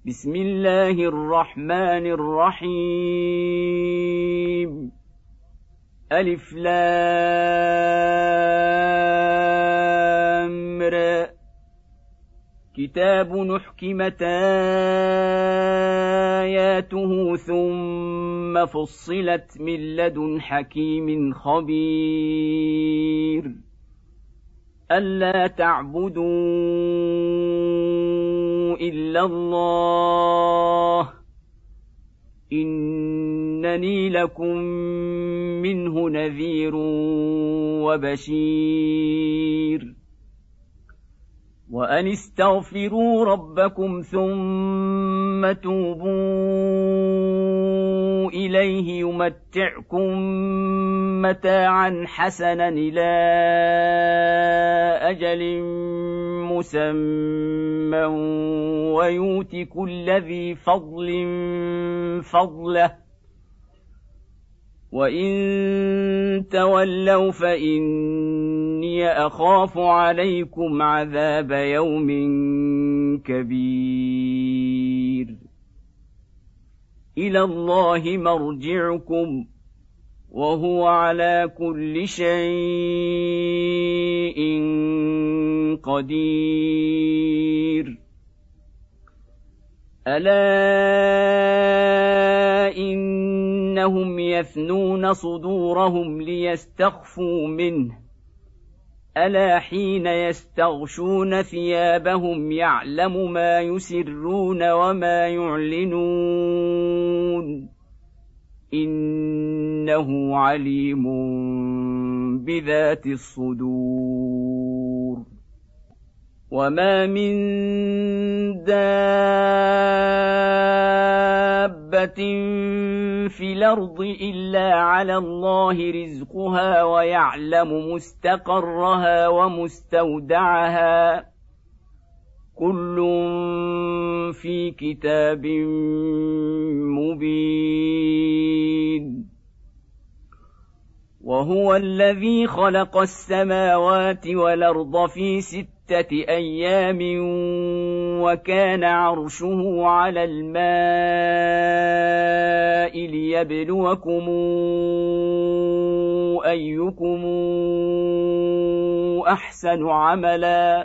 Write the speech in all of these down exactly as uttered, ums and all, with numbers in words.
بسم الله الرحمن الرحيم ألف لام را كتاب نحكمت آياته ثم فصلت من لدن حكيم خبير ألا تعبدوا إلا الله إنني لكم منه نذير وبشير وأن استغفروا ربكم ثم توبوا إليه يمتعكم متاعا حسنا إلى أجل مسمى ويؤت كل ذي فضل فضله وإن تولوا فإني أخاف عليكم عذاب يوم كبير إلى الله مرجعكم وهو على كل شيء قدير ألا إنهم يثنون صدورهم ليستخفوا منه ألا حين يستغشون ثيابهم يعلم ما يسرون وما يعلنون إنه عليم بذات الصدور وما من دابة في الأرض إلا على الله رزقها ويعلم مستقرها ومستودعها كل في كتاب مبين وهو الذي خلق السماوات والأرض في ستة أيام وكان عرشه على الماء ليبلوكم أيكم أحسن عملا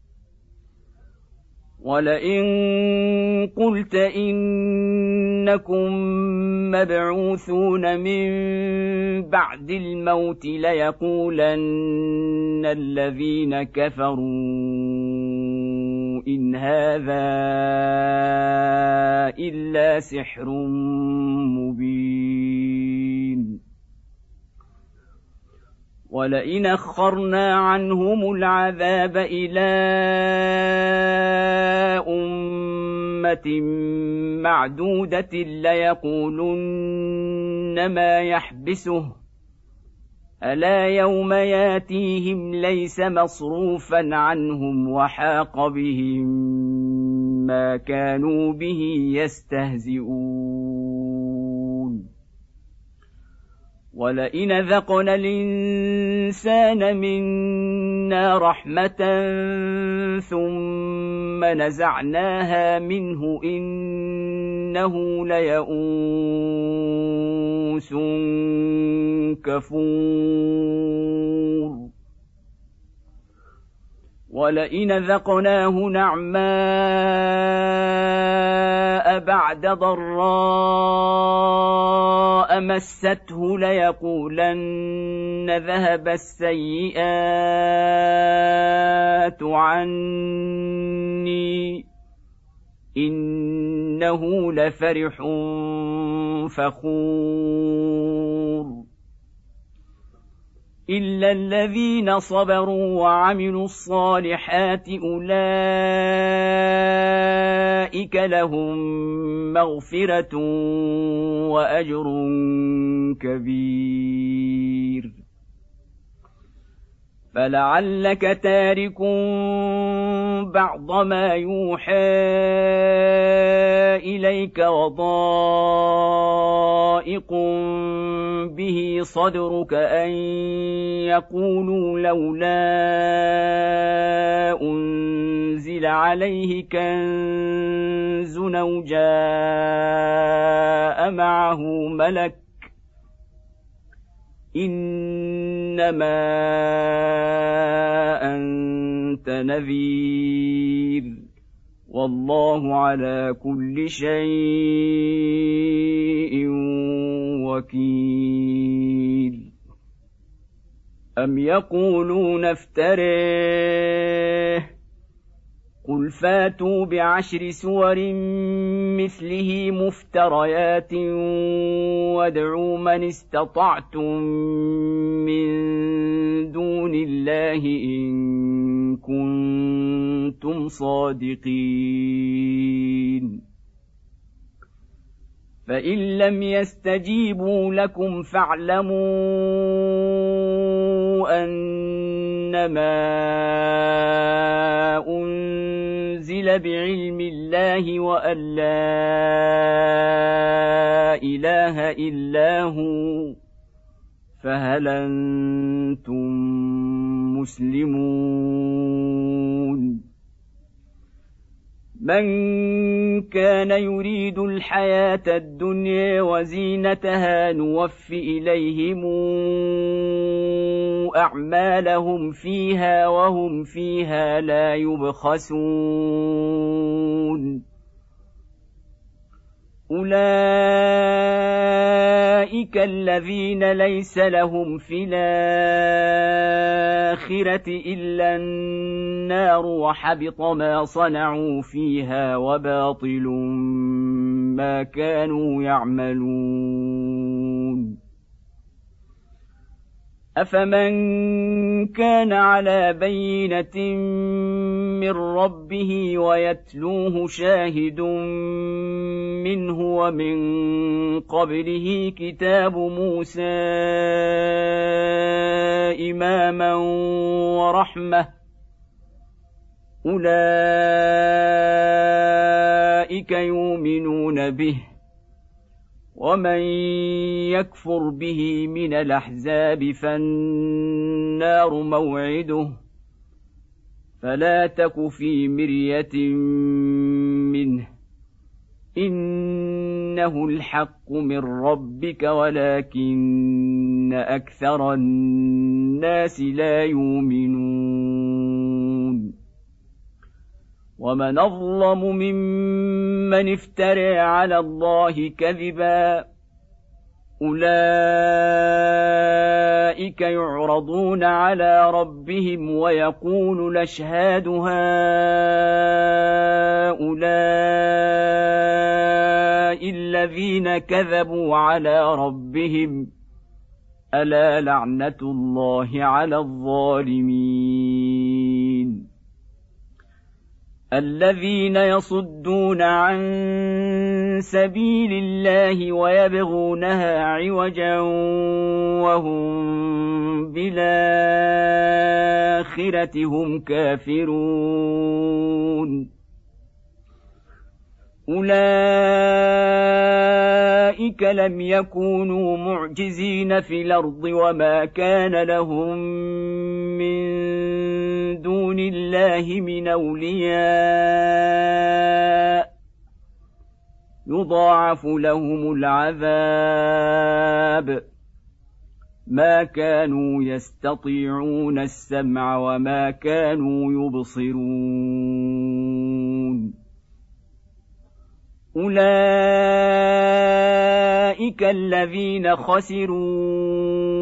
ولئن قلت إنكم مبعوثون من بعد الموت ليقولن الذين كفروا إن هذا إلا سحر مبين ولئن أخرنا عنهم العذاب إلى أمة معدودة ليقولن ما يحبسه ألا يوم ياتيهم ليس مصروفا عنهم وحاق بهم ما كانوا به يستهزئون ولئن ذقنا الإنسان منا رحمة ثم نزعناها منه إنه ليئوس كفور ولئن ذقناه نعماء بعد ضراء مسته ليقولن ذهب السيئات عني إنه لفرح فخور إلا الذين صبروا وعملوا الصالحات أولئك لهم مغفرة وأجر كبير فلعلك تارك بعض ما يوحى إليك عليك وضائق به صدرك أن يقولوا لولا أنزل عليه كنز أو جاء معه ملك إنما أنت نذير والله على كل شيء وكيل أم يقولون افتريه قل فاتوا بعشر سور مثله مفتريات وادعوا من استطعتم من دون الله إن كنتم صادقين فإن لم يستجيبوا لكم فاعلموا أنما أنزل بعلم الله وأن لا إله إلا هو فهل أنتم مسلمون من كان يريد الحياة الدنيا وزينتها نوف إليهم أعمالهم فيها وهم فيها لا يبخسون أولئك الذين ليس لهم في الآخرة إلا النار وحبط ما صنعوا فيها وباطل ما كانوا يعملون أفمن كان على بينة من ربه ويتلوه شاهد منه ومن قبله كتاب موسى إماما ورحمة أولئك يؤمنون به ومن يكفر به من الأحزاب فالنار موعده فلا تك في مرية منه إنه الحق من ربك ولكن أكثر الناس لا يؤمنون ومن أظلم ممن افترى على الله كذبا أولئك يعرضون على ربهم ويقول الأشهاد هؤلاء الذين كذبوا على ربهم ألا لعنة الله على الظالمين الذين يصدون عن سبيل الله ويبغونها عوجا وهم بالآخرة هم كافرون أولئك لم يكونوا معجزين في الأرض وما كان لهم من دون الله من أولياء يضاعف لهم العذاب ما كانوا يستطيعون السمع وما كانوا يبصرون أولئك الذين خسروا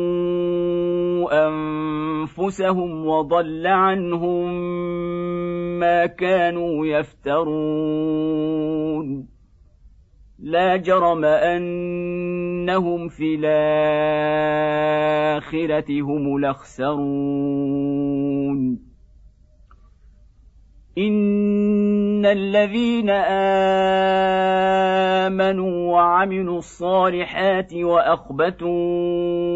أنفسهم وضل عنهم ما كانوا يفترون لا جرم أنهم في الآخرة هم الأخسرون إن الذين آمنوا وعملوا الصالحات وأخبتوا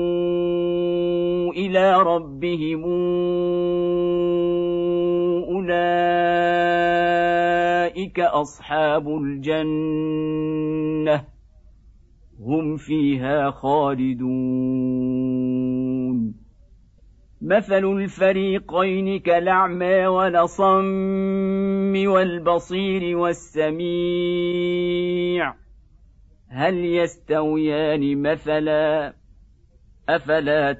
إلى ربهم أولئك أولئك أصحاب الجنة هم فيها خالدون مثل الفريقين كالأعمى والأصم والبصير والسميع هل يستويان مثلا أفلا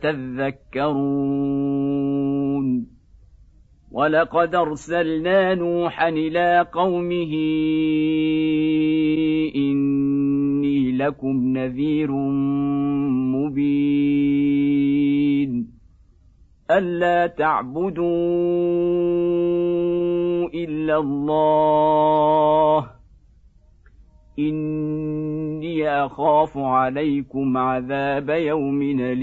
تذكرون ولقد أرسلنا نوحا إلى قومه إني لكم نذير مبين ألا تعبدوا إلا الله إني أخاف عليكم عذاب يوم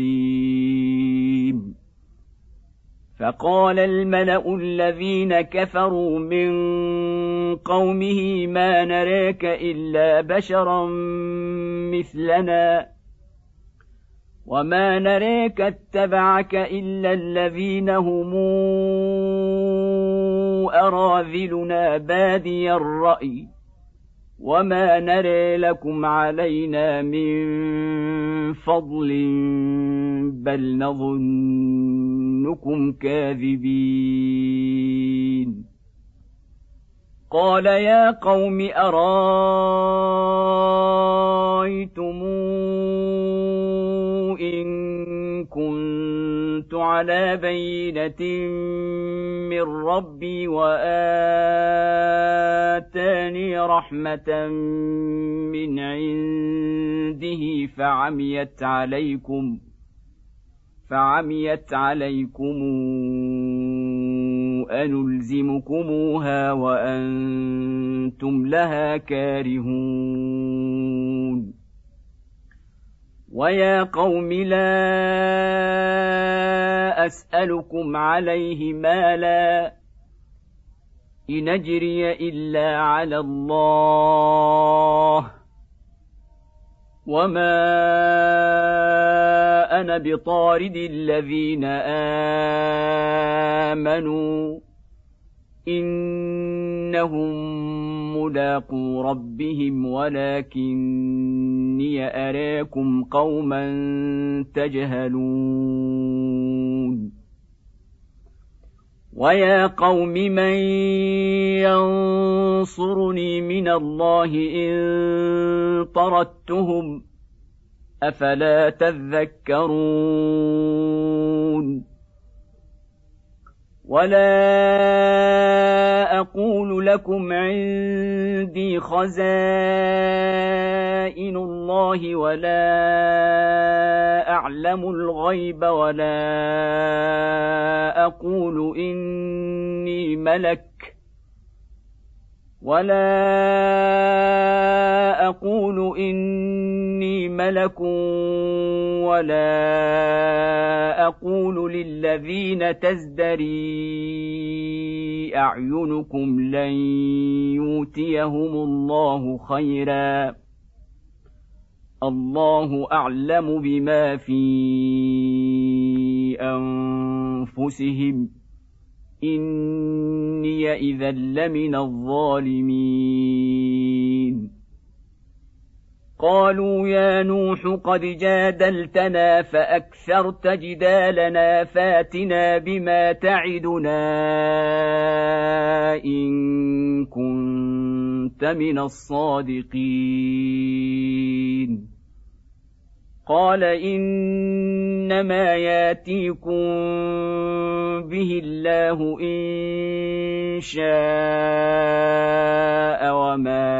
أليم فقال الملأ الذين كفروا من قومه ما نراك إلا بشرا مثلنا وما نراك اتبعك إلا الذين هم أراذلنا بادي الرأي وما نرى لكم علينا من فضل بل نظنكم كاذبين قال يا قوم أرأيتم إن كنت على بينة من ربي وآتاني رحمة من عنده فعميت عليكم فعميت عليكم أنلزمكموها وأنتم لها كارهون ويا قوم لا أسألكم عليه مالا إن أجري إلا على الله وما أنا بطارد الذين آمنوا إنهم ملاقو ربهم ولكني أراكم قوما تجهلون ويا قوم من ينصرني من الله إن طردتهم أفلا تذكرون ولا أقول لكم عندي خزائن الله ولا أعلم الغيب ولا أقول إني ملك ولا أقول إني ملك ولا أقول للذين تزدري أعينكم لن يؤتيهم الله خيرا الله أعلم بما في أنفسهم إني إذا لمن الظالمين قالوا يا نوح قد جادلتنا فأكثرت جدالنا فاتنا بما تعدنا إن كنت من الصادقين قال إنما ياتيكم به الله إن شاء وما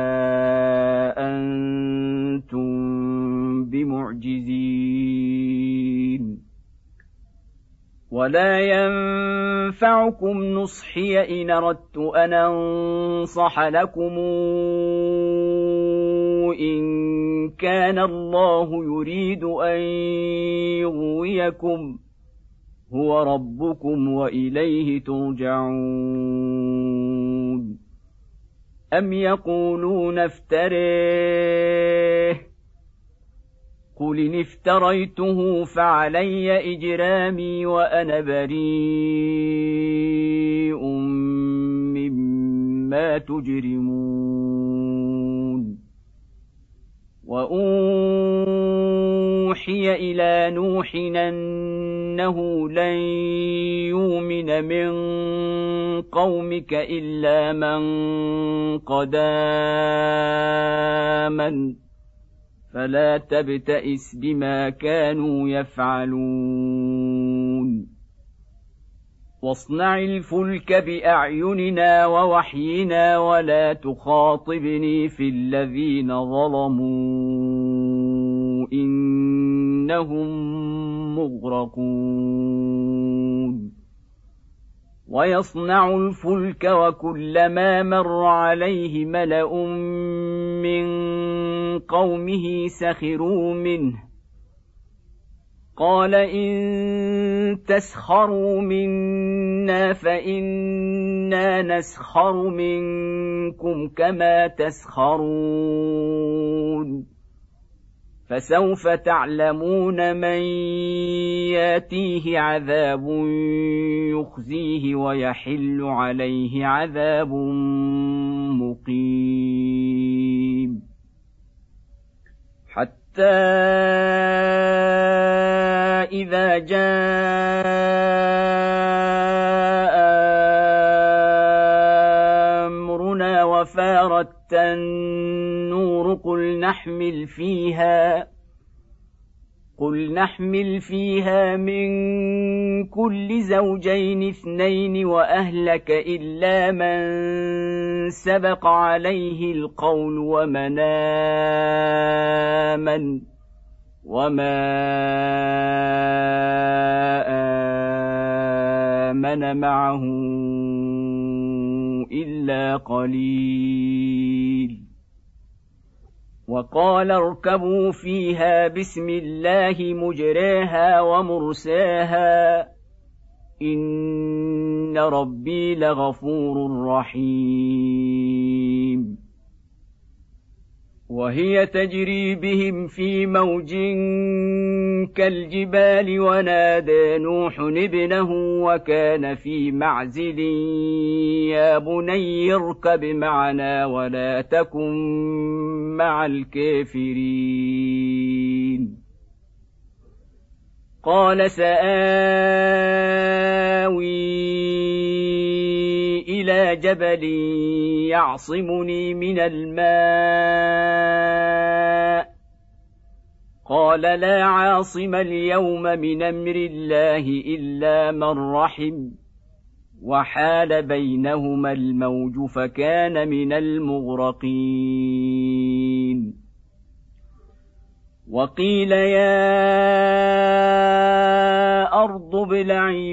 أنتم بمعجزين ولا ينفعكم نصحي إن أردت أن أنصح لكم إن كان الله يريد أن يغويكم هو ربكم وإليه ترجعون أم يقولون افتريه قل إن افتريته فعلي إجرامي وأنا بريء بما تجرمون وأوحي إلى نوح أنه لن يؤمن من قومك إلا من قد آمن فلا تبتئس بما كانوا يفعلون واصنع الفلك بأعيننا ووحينا ولا تخاطبني في الذين ظلموا إنهم مغرقون ويصنع الفلك وكلما مر عليه ملأ من قومه سخروا منه قال إن تسخروا منا فإنا نسخر منكم كما تسخرون فسوف تعلمون من ياتيه عذاب يخزيه ويحل عليه عذاب مقيم حتى إذا جاء أمرنا وفارت النور قل نحمل فيها قل نحمل فيها من كل زوجين اثنين وأهلك إلا من سبق عليه القول ومن آمن وما آمن معه إلا قليل وقال اركبوا فيها بسم الله مجريها ومرساها إن ربي لغفور رحيم وهي تجري بهم في موج كالجبال ونادى نوح ابنه وكان في معزل يا بني اركب معنا ولا تكن مع الكافرين قال سآوي إلى جبل يعصمني من الماء قال لا عاصم اليوم من أمر الله إلا من رحم وحال بينهما الموج فكان من المغرقين وقيل يا أرض ابلعي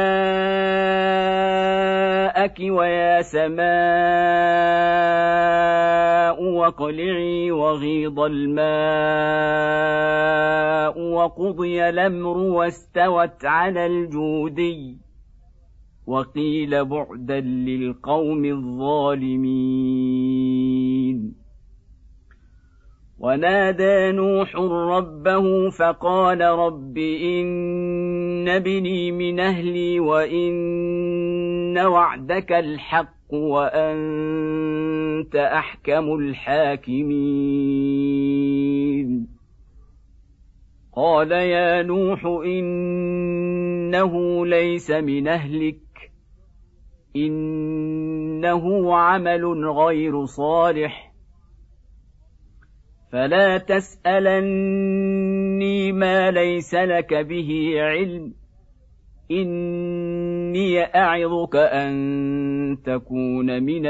ماءك ويا سماء واقلعي وغيض الماء وقضي الأمر واستوت على الجودي وقيل بعدا للقوم الظالمين ونادى نوح ربه فقال رب إن ابني من أهلي وإن وعدك الحق وأنت أحكم الحاكمين قال يا نوح إنه ليس من أهلك إنه عمل غير صالح فلا تسألني ما ليس لك به علم إني أعظك أن تكون من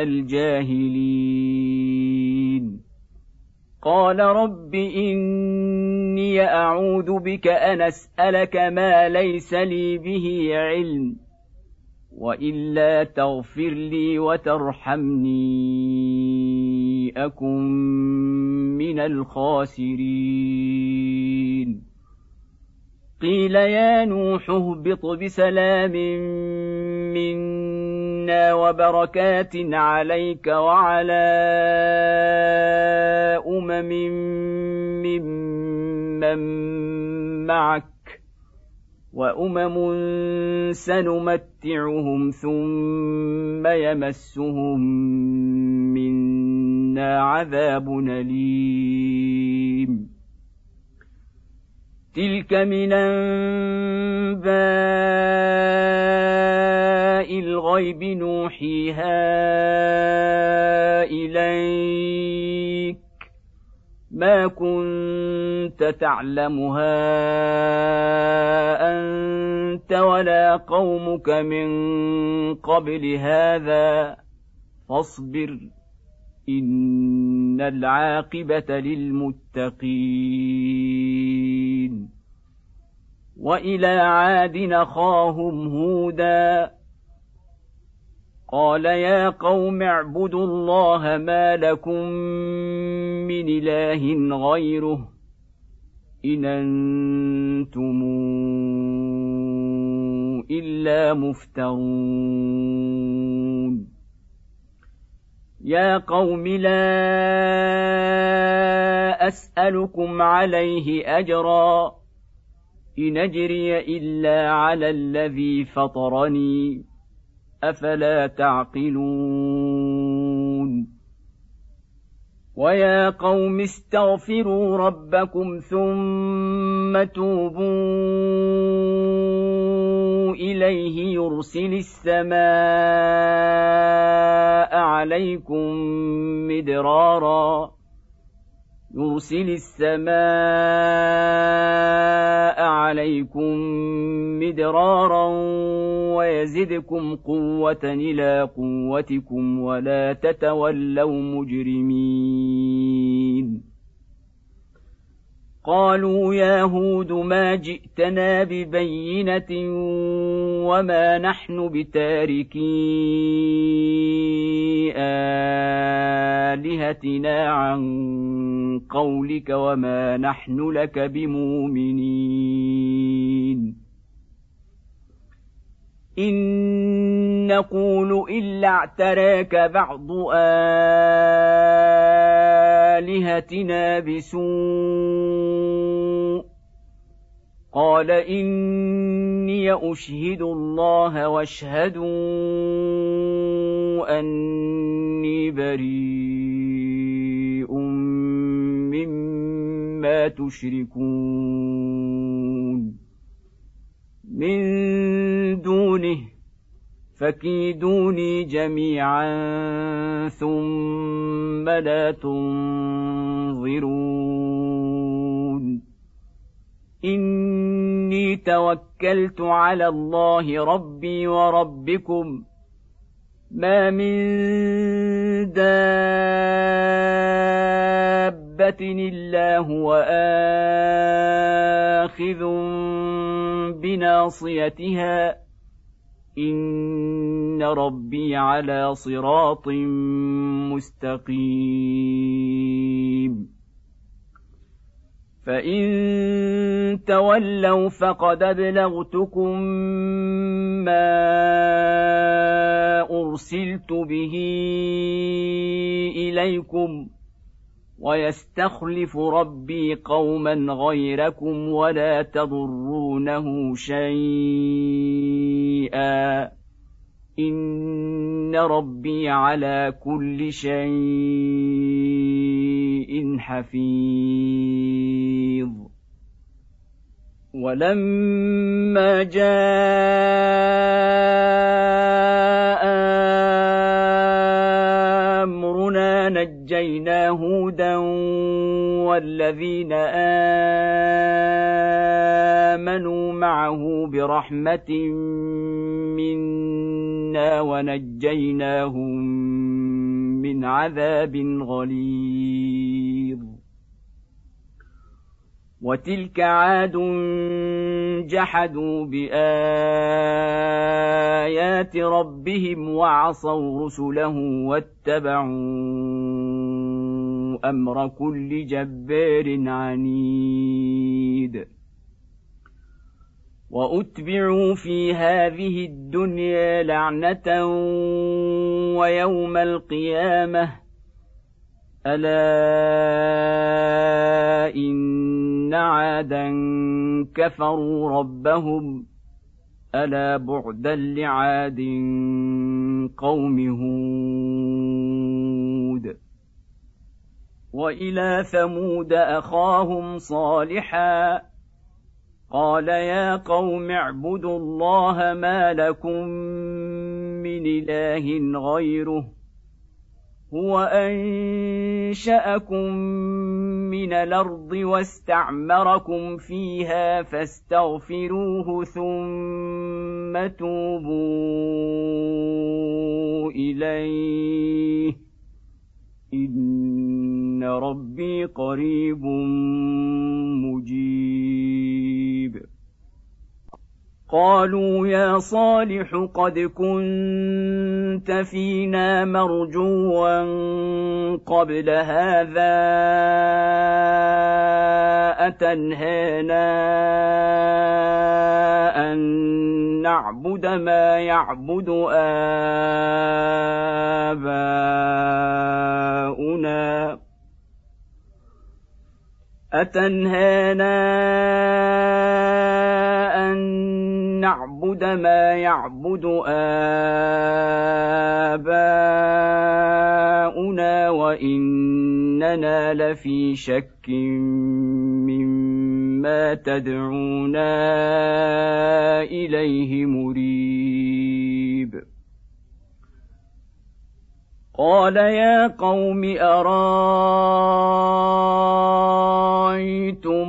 الجاهلين قال رب إني أعوذ بك أن أسألك ما ليس لي به علم وإلا تغفر لي وترحمني أكن من الخاسرين قيل يا نوح اهبط بسلام منا وبركات عليك وعلى أمم ممن معك وأمم سنمتعهم ثم يمسهم منا عذاب أليم تلك من أنباء الغيب نوحيها إليك ما كنت تعلمها أنت ولا قومك من قبل هذا فاصبر إن العاقبة للمتقين وإلى عاد أخاهم هودا قال يا قوم اعبدوا الله ما لكم من إله غيره إن أنتم إلا مفترون يا قوم لا أسألكم عليه أجرا إن أجري إلا على الذي فطرني أفلا تعقلون ويا قوم استغفروا ربكم ثم توبوا إليه يرسل السماء عليكم مدرارا يرسل السماء عليكم مدرارا ويزدكم قوة إلى قوتكم ولا تتولوا مجرمين قالوا يا هود ما جئتنا ببينة وما نحن بتاركي آلهتنا عن قولك وما نحن لك بمؤمنين إن نقول إلا اعتراك بعض آلهتنا بسوء قال إني أشهد الله واشهدوا أني بريء مما تشركون من دونه فكيدوني جميعا ثم لا تنظرون إني توكلت على الله ربي وربكم ما من دابة إلا هو آخذ بناصيتها إن ربي على صراط مستقيم فإن تولوا فقد أبلغتكم ما أرسلت به إليكم ويستخلف ربي قوما غيركم ولا تضرونه شيئا إن ربي على كل شيء حفيظ ولما جاء أمرنا نجينا هودا والذين آمنوا معه برحمة منا ونجيناهم من عذاب غليظ وتلك عاد جحدوا بآيات ربهم وعصوا رسله واتبعوا أمر كل جبار عنيد وأتبعوا في هذه الدنيا لعنة ويوم القيامة ألا إن عادا كفروا ربهم ألا بعدا لعاد قوم هود وإلى ثمود أخاهم صالحا قال يا قوم اعبدوا الله ما لكم من إله غيره هو أنشأكم من الأرض واستعمركم فيها فاستغفروه ثم توبوا إليه إن ربي قريب مجيب قالوا يا صالح قد كنت فينا مرجوا قبل هذا أتنهانا أن نعبد ما يعبد آباؤنا أتنهانا أن نعبد ما يعبد آباؤنا وإننا لفي شك مما تدعونا إليه مريب قال يا قوم أرأيتم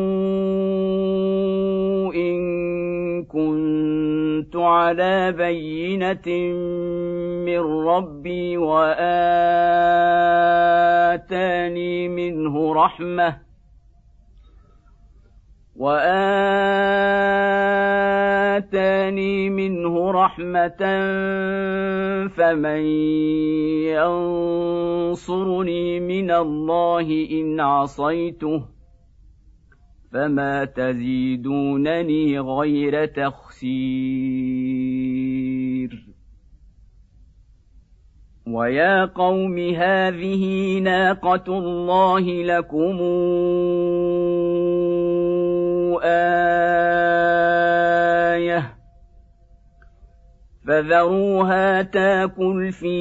إن كنت على بينة من ربي وآتاني منه رحمة وآتاني منه رحمة فمن ينصرني من الله إن عصيته فما تزيدونني غير تخسير ويا قوم هذه ناقة الله لكم آية فذروها تاكل في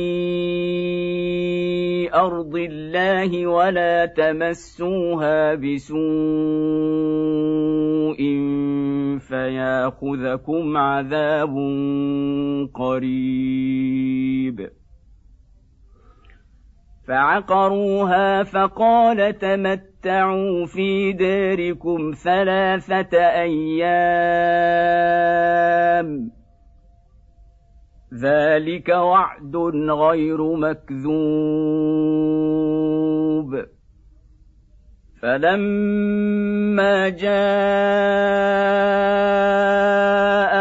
أرض الله ولا تمسوها بسوء فياخذكم عذاب قريب فعقروها فقال تمتعوا في داركم ثلاثة أيام ذلك وعد غير مكذوب فلما جاء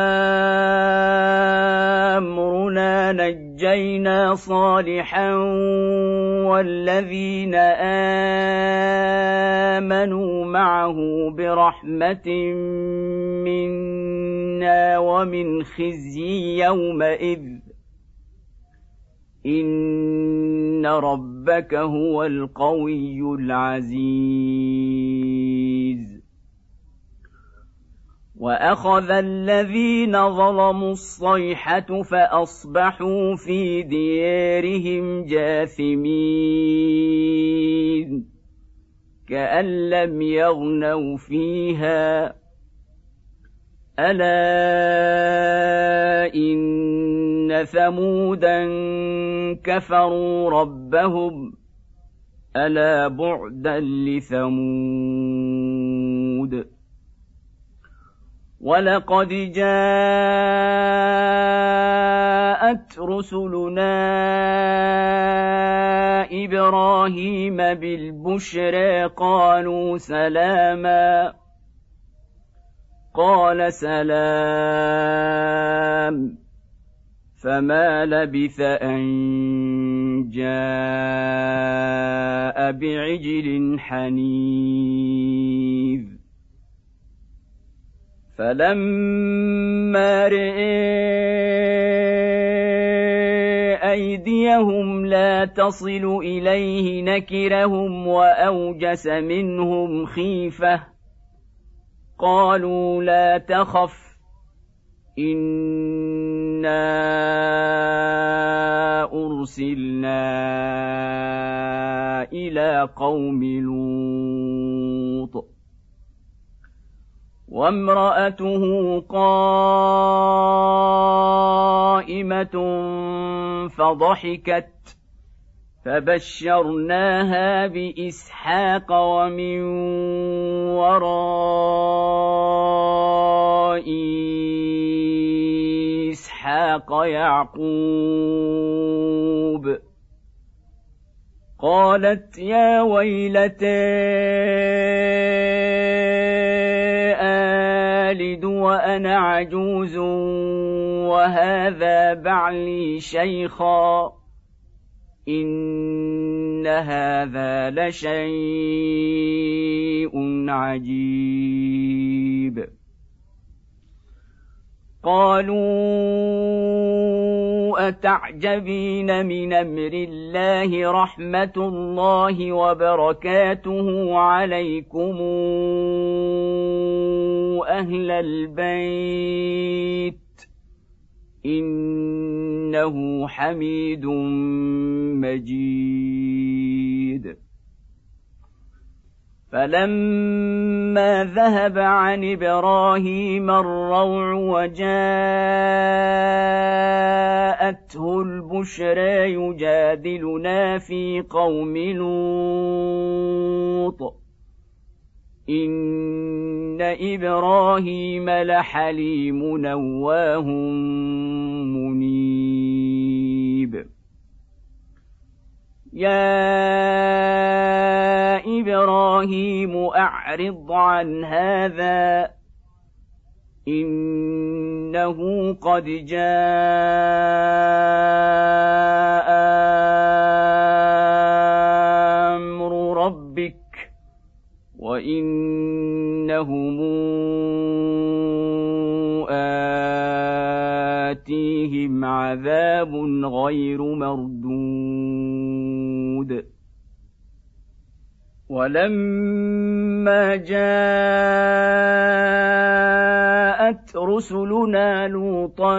أمرنا نجينا صالحا والذين آمنوا معه برحمة منا ومن خزي يومئذ إن ربك هو القوي العزيز وأخذ الذين ظلموا الصيحة فأصبحوا في ديارهم جاثمين كأن لم يغنوا فيها ألا إن ثمودا كفروا ربهم ألا بعدا لثمود ولقد جاءت رسلنا إبراهيم بالبشرى قالوا سلاما قال سلام فما لبث أن جاء بعجل حنيذ فلما رئي أيديهم رأيتهم لا تصل إليه نكرهم وأوجس منهم خيفة قالوا لا تخف إنا أرسلنا إلى قوم لوط وامرأته قائمة فضحكت فبشرناها بإسحاق ومن وراء إسحاق يعقوب قالت يا ويلتى آلد وأنا عجوز وهذا بعلي شيخا إن هذا لشيء عجيب قالوا أتعجبين من أمر الله رحمة الله وبركاته عليكم أهل البيت إنه حميد مجيد فلما ذهب عن إبراهيم الروع وجاءته البشرى يجادلنا في قوم لوط إن إبراهيم لحليم نواه منيب يا إبراهيم أعرض عن هذا إنه قد جاء أمر ربك وإنهم آتيهم عذاب غير مردود ولما جاءت رسلنا لوطا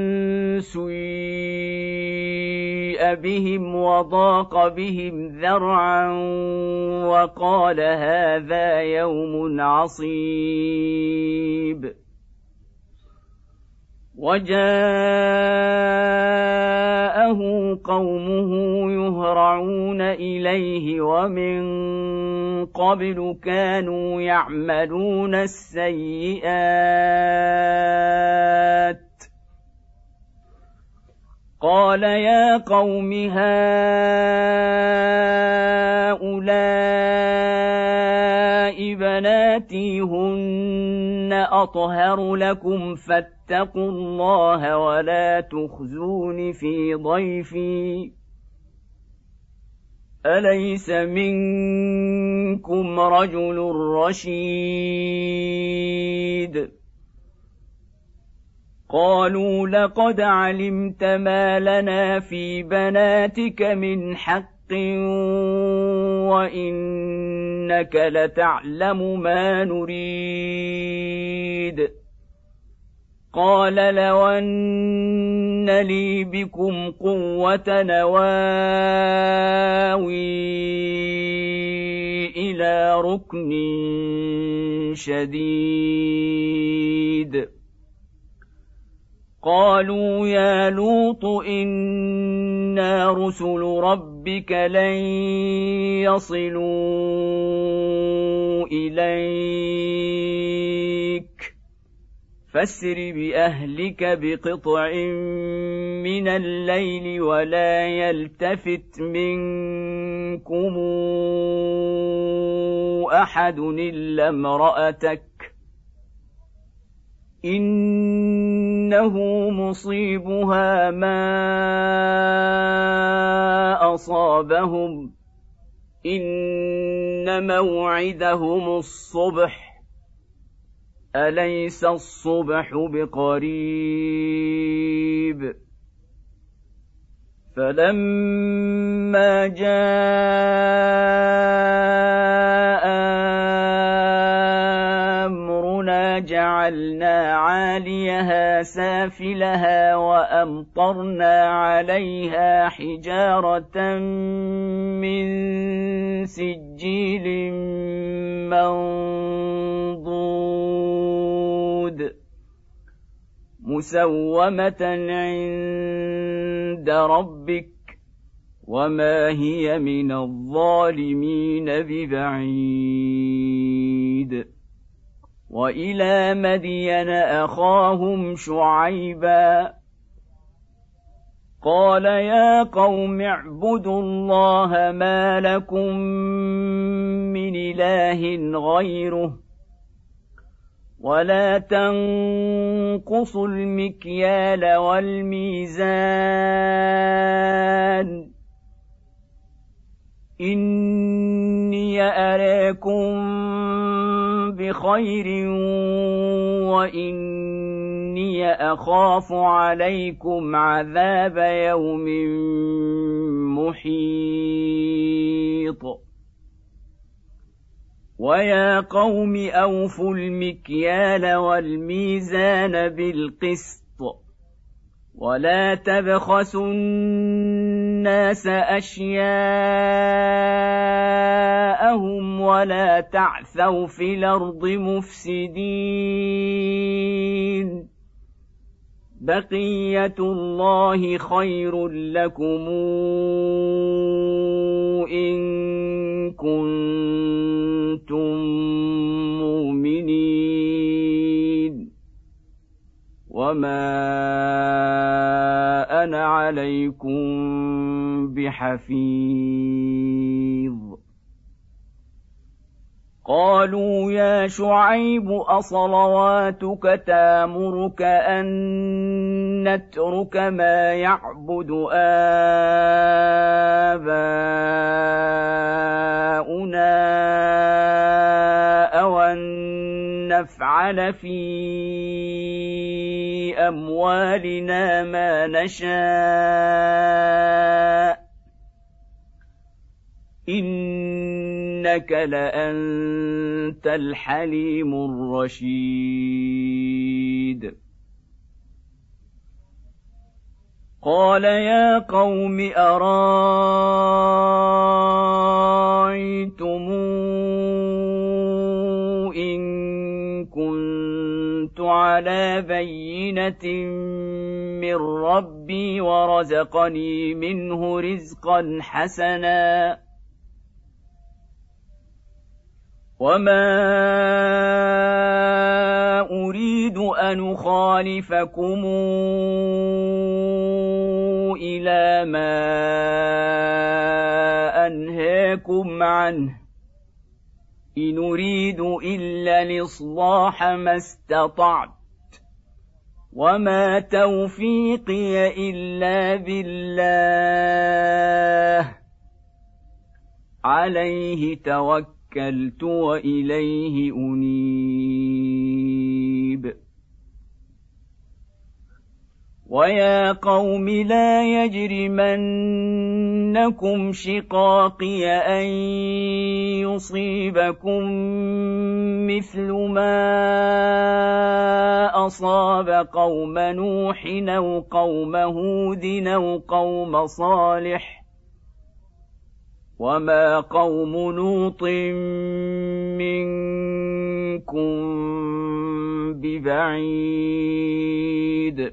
سيء بهم وضاق بهم ذرعا وقال هذا يوم عصيب وجاءه قومه يهرعون إليه ومن قبل كانوا يعملون السيئات قال يا قوم هؤلاء بناتي هن أطهر لكم فاتقوا الله ولا تخزون في ضيفي أليس منكم رجل رشيد قالوا لقد علمت ما لنا في بناتك من حق وإنك لتعلم ما نريد قال لو أن لي بكم قوة نواوي إلى ركن شديد قالوا يا لوط إنا رسل ربك لن يصلوا إليك فاسر بأهلك بقطع من الليل ولا يلتفت منكم أحد إلا امرأتك إنه مصيبها ما أصابهم إن موعدهم الصبح أليس الصبح بقريب فلما جاء أمرنا جعلنا عاليها سافلها وأمطرنا عليها حجارة من سجيل منضود مسومة عند ربك وما هي من الظالمين ببعيد. وإلى مدين أخاهم شعيبا قال يا قوم اعبدوا الله ما لكم من إله غيره ولا تنقصوا المكيال والميزان إني أراكم بخير وإني أخاف عليكم عذاب يوم محيط. ويا قوم أوفوا المكيال والميزان بالقسط ولا تبخسوا الناس أشياءهم ولا تعثوا في الأرض مفسدين بقية الله خير لكم إن كنتم مؤمنين وما أنا عليكم بحفيظ. قالوا يا شعيب أصلواتك تأمرك أن نترك ما يعبد آباؤنا أو أن نفعل في أموالنا ما نشاء إنك لأنت الحليم الرشيد. قال يا قوم أرايتم إن كنت على بينة من ربي ورزقني منه رزقا حسنا وما أريد أن أخالفكم إلى ما أنهاكم عنه إن أريد إلا الإصلاح ما استطعت وما توفيقي إلا بالله عليه توكلت وإليه أنيب. ويا قوم لا يجرمنكم شقاقي أن يصيبكم مثل ما أصاب قوم نوح أو قوم هود أو قوم صالح وما قوم لوط منكم ببعيد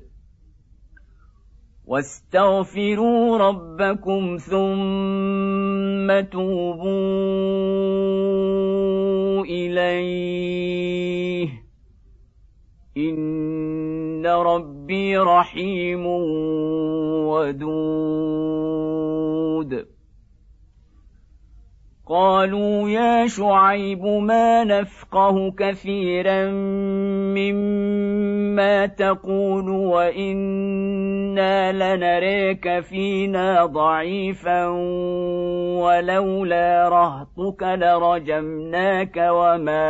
واستغفروا ربكم ثم توبوا إليه إن ربي رحيم ودود. قالوا يا شعيب ما نفقه كثيرا مما تقول وإنا لنريك فينا ضعيفا ولولا رهطك لرجمناك وما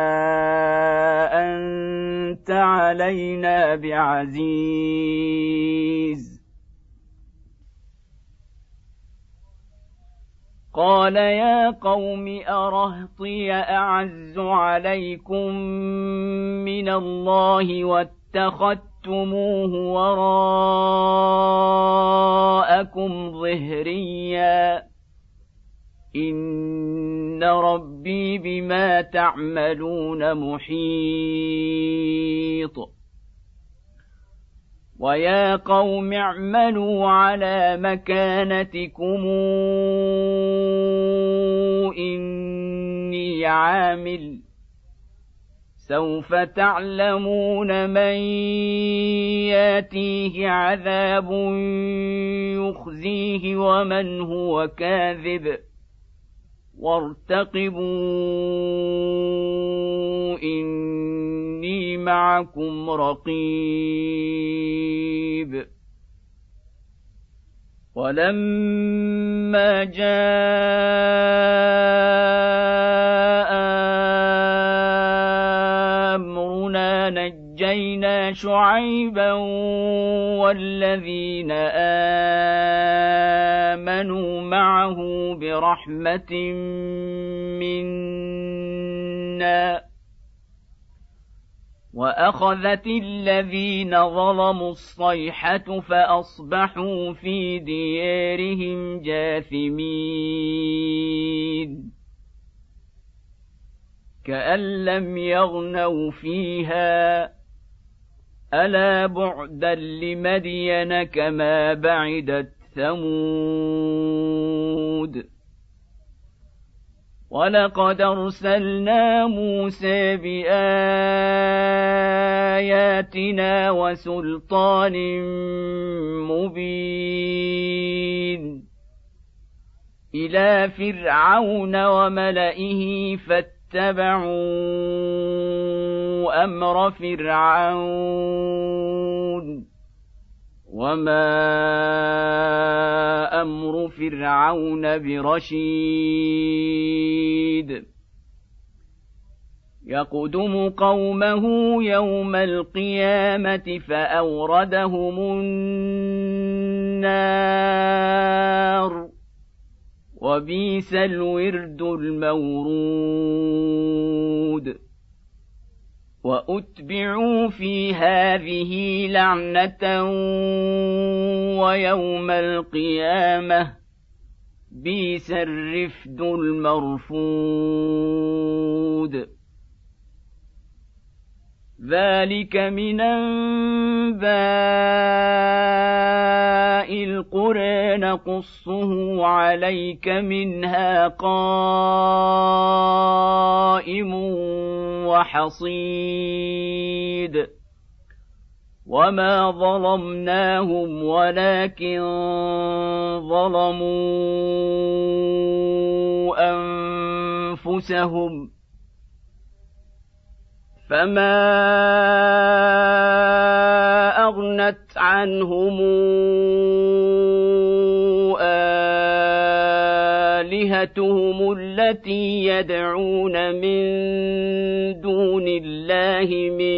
أنت علينا بعزيز. قال يا قوم أرهطي أعز عليكم من الله واتخذتموه وراءكم ظهريا إن ربي بما تعملون محيط ويا قوم اعملوا على مكانتكم إني عامل سوف تعلمون من ياتيه عذاب يخزيه ومن هو كاذب وارتقبوا إني معكم رقيب ولما جاء أمرنا نجينا شعيبا والذين آمنوا معه برحمة منا وأخذت الذين ظلموا الصيحة فأصبحوا في ديارهم جاثمين كأن لم يغنوا فيها ألا بعدا لمدين كما بعدت ثمود ولقد أرسلنا موسى بآياتنا وسلطان مبين إلى فرعون وملئه فاتبعوا أمر فرعون وما أمر فرعون برشيد يقدم قومه يوم القيامة فأوردهم النار وبئس الورد المورود وأتبعوا في هذه لعنة ويوم القيامة بئس الرفد المرفود ذلك من أنباء القرى نقصه عليك منها قائم وحصيد وما ظلمناهم ولكن ظلموا أنفسهم فما أغنت عنهم آلهتهم التي يدعون من دون الله من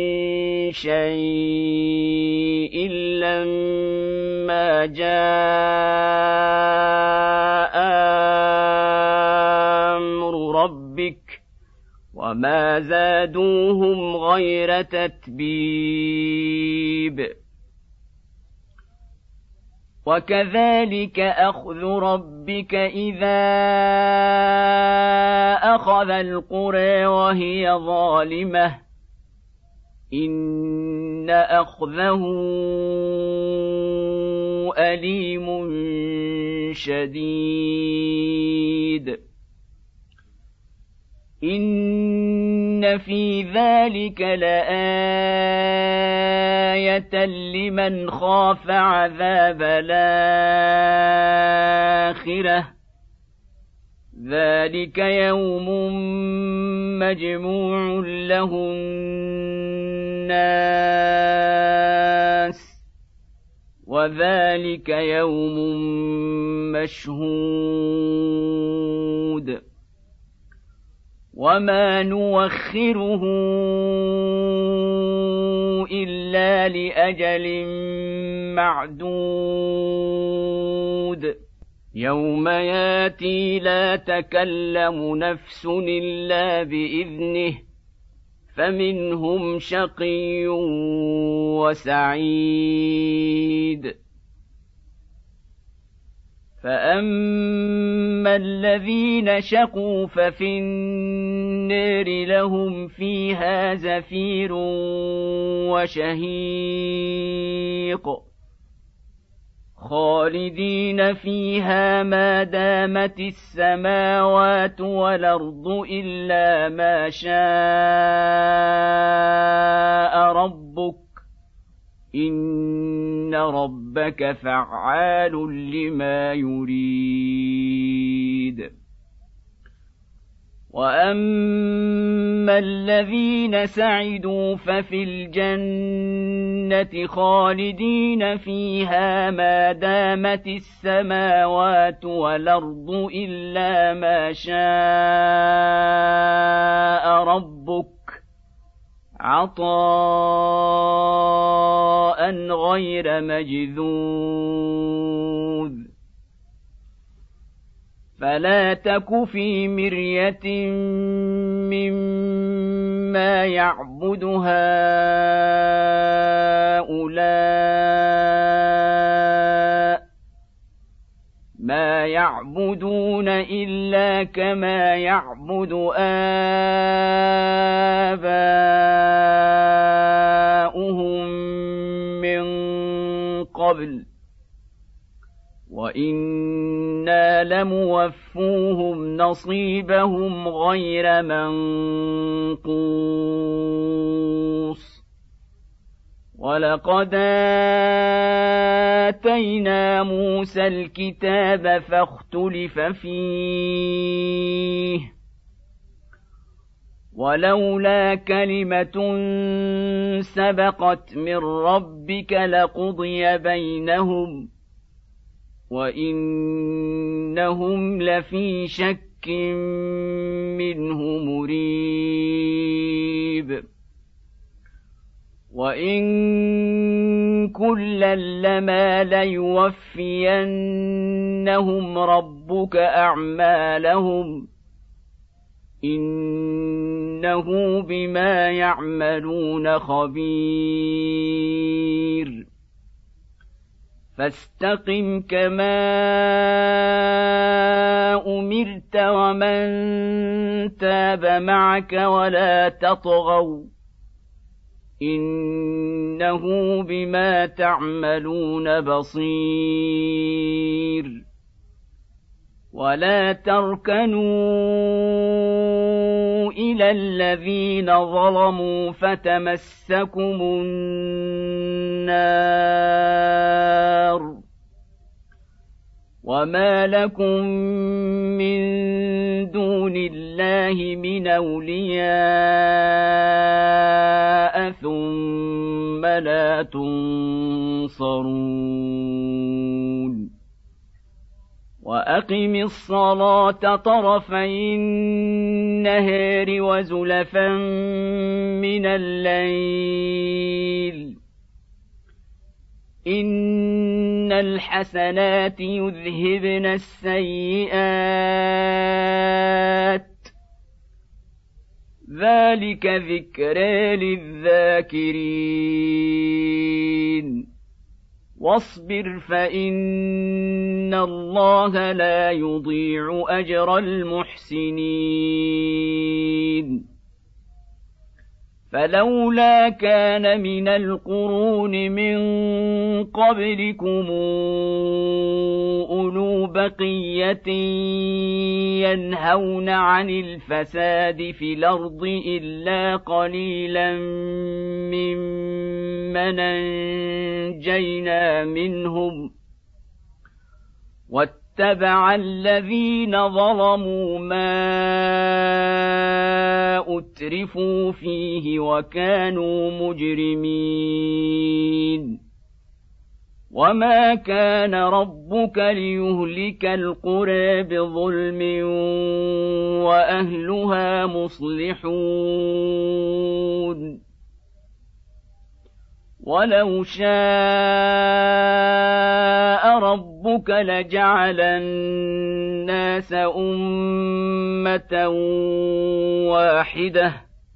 شيء لما جاء أمر ربك وما زادوهم غير تتبيب وكذلك أخذ ربك إذا أخذ القرى وهي ظالمة إن أخذه أليم شديد إن في ذلك لآية لمن خاف عذاب الآخرة ذلك يوم مجموع له الناس وذلك يوم مشهود وما نوخره إلا لأجل معدود يوم ياتي لا تكلم نفس إلا بإذنه فمنهم شقي وسعيد فأما الذين شقوا ففي النار لهم فيها زفير وشهيق خالدين فيها ما دامت السماوات والأرض إلا ما شاء ربك إن ربك فعال لما يريد وأما الذين سعدوا ففي الجنة خالدين فيها ما دامت السماوات والأرض إلا ما شاء ربك عطاء غير مجذوذ فلا تك في مرية مما يعبد هؤلاء ما يعبدون إلا كما يعبد آباؤهم من قبل وإنا لموفوهم نصيبهم غير منقوص ولقد آتينا موسى الكتاب فاختلف فيه ولولا كلمة سبقت من ربك لقضي بينهم وإنهم لفي شك منه مريب وإن كلا لما ليوفينهم ربك أعمالهم إنه بما يعملون خبير فاستقم كما أمرت ومن تاب معك ولا تطغوا إنه بما تعملون بصير ولا تركنوا إلى الذين ظلموا فتمسكم النار وما لكم من دون الله من أولياء ثم لا تنصرون وأقم الصلاة طرفي النهار وزلفا من الليل إن الحسنات يذهبن السيئات ذلك ذكرى للذاكرين واصبر فإن الله لا يضيع أجر المحسنين فلولا كان من القرون من قبلكم أولو بقية ينهون عن الفساد في الأرض إلا قليلا ممن أنجينا منهم واتبع الذين ظلموا ما أترفوا فيه وكانوا مجرمين وما كان ربك ليهلك القرى بظلم وأهلها مصلحون ولو شاء ربك ربك لجعل الناس أمة واحدة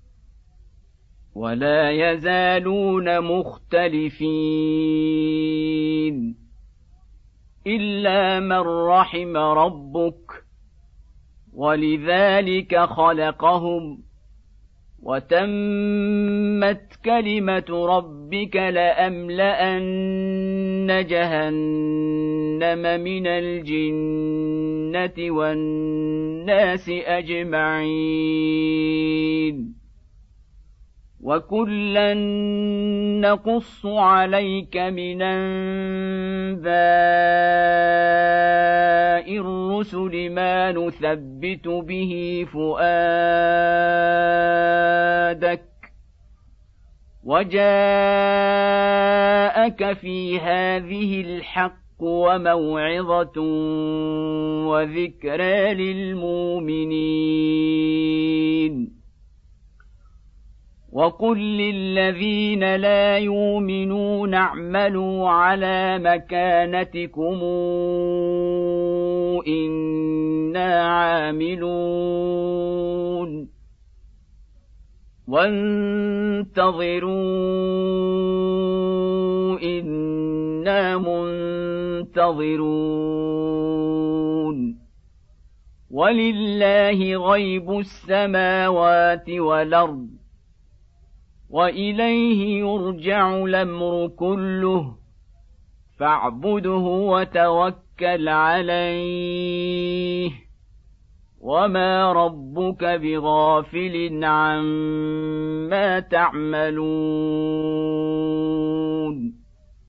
ولا يزالون مختلفين إلا من رحم ربك ولذلك خلقهم وتمت كلمة ربك لأملأن جهنم من الجنة والناس أجمعين وكلا نقص عليك من أنباء الرسل ما نثبت به فؤادك وجاءك في هذه الحق وموعظة وذكرى للمؤمنين وقل للذين لا يؤمنون اعملوا على مكانتكم إنا عاملون وانتظروا إنا منتظرون ولله غيب السماوات والأرض وإليه يرجع الأمر كله فاعبده وتوكل عليه وما ربك بغافل عما تعملون